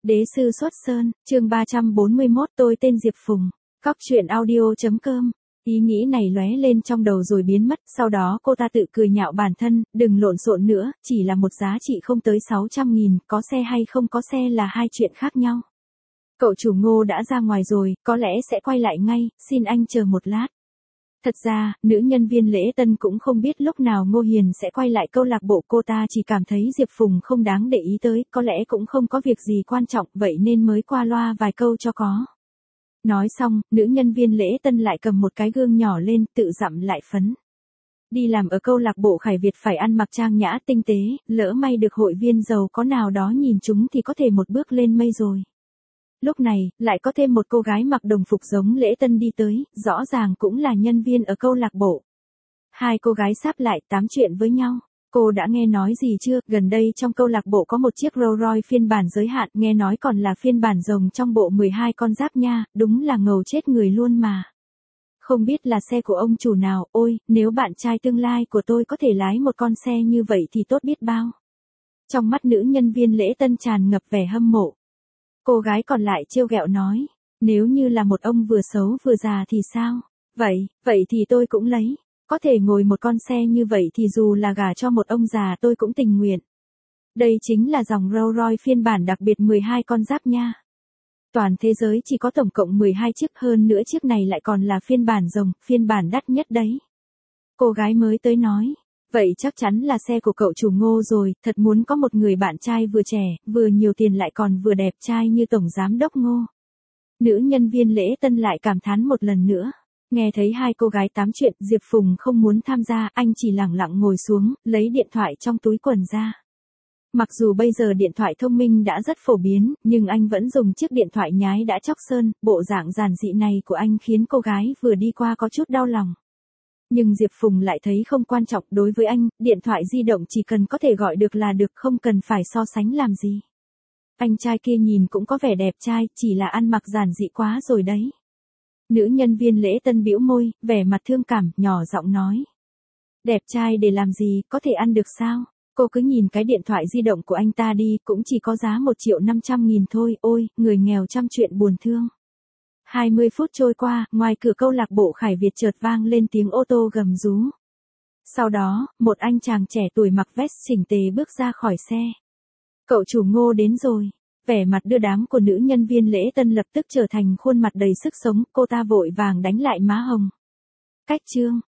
Đế sư xuất sơn, chương 341, tôi tên Diệp Phùng. Cóc truyện audio.com. Ý nghĩ này lóe lên trong đầu rồi biến mất, sau đó cô ta tự cười nhạo bản thân, đừng lộn xộn nữa, chỉ là một giá trị không tới 600.000, có xe hay không có xe là hai chuyện khác nhau. Cậu chủ Ngô đã ra ngoài rồi, có lẽ sẽ quay lại ngay, xin anh chờ một lát. Thật ra, nữ nhân viên lễ tân cũng không biết lúc nào Ngô Hiền sẽ quay lại câu lạc bộ, cô ta chỉ cảm thấy Diệp Phùng không đáng để ý tới, có lẽ cũng không có việc gì quan trọng, vậy nên mới qua loa vài câu cho có. Nói xong, nữ nhân viên lễ tân lại cầm một cái gương nhỏ lên, tự dặm lại phấn. Đi làm ở câu lạc bộ Khải Việt phải ăn mặc trang nhã tinh tế, lỡ may được hội viên giàu có nào đó nhìn chúng thì có thể một bước lên mây rồi. Lúc này, lại có thêm một cô gái mặc đồng phục giống lễ tân đi tới, rõ ràng cũng là nhân viên ở câu lạc bộ. Hai cô gái sáp lại tám chuyện với nhau. Cô đã nghe nói gì chưa, gần đây trong câu lạc bộ có một chiếc Rolls Royce phiên bản giới hạn, nghe nói còn là phiên bản rồng trong bộ 12 con giáp nha, đúng là ngầu chết người luôn mà. Không biết là xe của ông chủ nào, ôi, nếu bạn trai tương lai của tôi có thể lái một con xe như vậy thì tốt biết bao. Trong mắt nữ nhân viên lễ tân tràn ngập vẻ hâm mộ. Cô gái còn lại trêu ghẹo nói, nếu như là một ông vừa xấu vừa già thì sao? Vậy thì tôi cũng lấy. Có thể ngồi một con xe như vậy thì dù là gả cho một ông già tôi cũng tình nguyện. Đây chính là dòng Rolls Royce phiên bản đặc biệt 12 con giáp nha. Toàn thế giới chỉ có tổng cộng 12 chiếc, hơn nữa chiếc này lại còn là phiên bản rồng, phiên bản đắt nhất đấy. Cô gái mới tới nói, vậy chắc chắn là xe của cậu chủ Ngô rồi, thật muốn có một người bạn trai vừa trẻ, vừa nhiều tiền lại còn vừa đẹp trai như tổng giám đốc Ngô. Nữ nhân viên lễ tân lại cảm thán một lần nữa. Nghe thấy hai cô gái tám chuyện, Diệp Phùng không muốn tham gia, anh chỉ lẳng lặng ngồi xuống, lấy điện thoại trong túi quần ra. Mặc dù bây giờ điện thoại thông minh đã rất phổ biến, nhưng anh vẫn dùng chiếc điện thoại nhái đã chóc sơn, bộ dạng giản dị này của anh khiến cô gái vừa đi qua có chút đau lòng. Nhưng Diệp Phùng lại thấy không quan trọng, đối với anh, điện thoại di động chỉ cần có thể gọi được là được, không cần phải so sánh làm gì. Anh trai kia nhìn cũng có vẻ đẹp trai, chỉ là ăn mặc giản dị quá rồi đấy. Nữ nhân viên lễ tân bĩu môi, vẻ mặt thương cảm, nhỏ giọng nói. Đẹp trai để làm gì, có thể ăn được sao? Cô cứ nhìn cái điện thoại di động của anh ta đi, cũng chỉ có giá 1.500.000 thôi, ôi, người nghèo trăm chuyện buồn thương. 20 phút trôi qua, ngoài cửa câu lạc bộ Khải Việt chợt vang lên tiếng ô tô gầm rú. Sau đó, một anh chàng trẻ tuổi mặc vest chỉnh tề bước ra khỏi xe. Cậu chủ Ngô đến rồi. Vẻ mặt đưa đám của nữ nhân viên lễ tân lập tức trở thành khuôn mặt đầy sức sống, cô ta vội vàng đánh lại má hồng. Cách chương.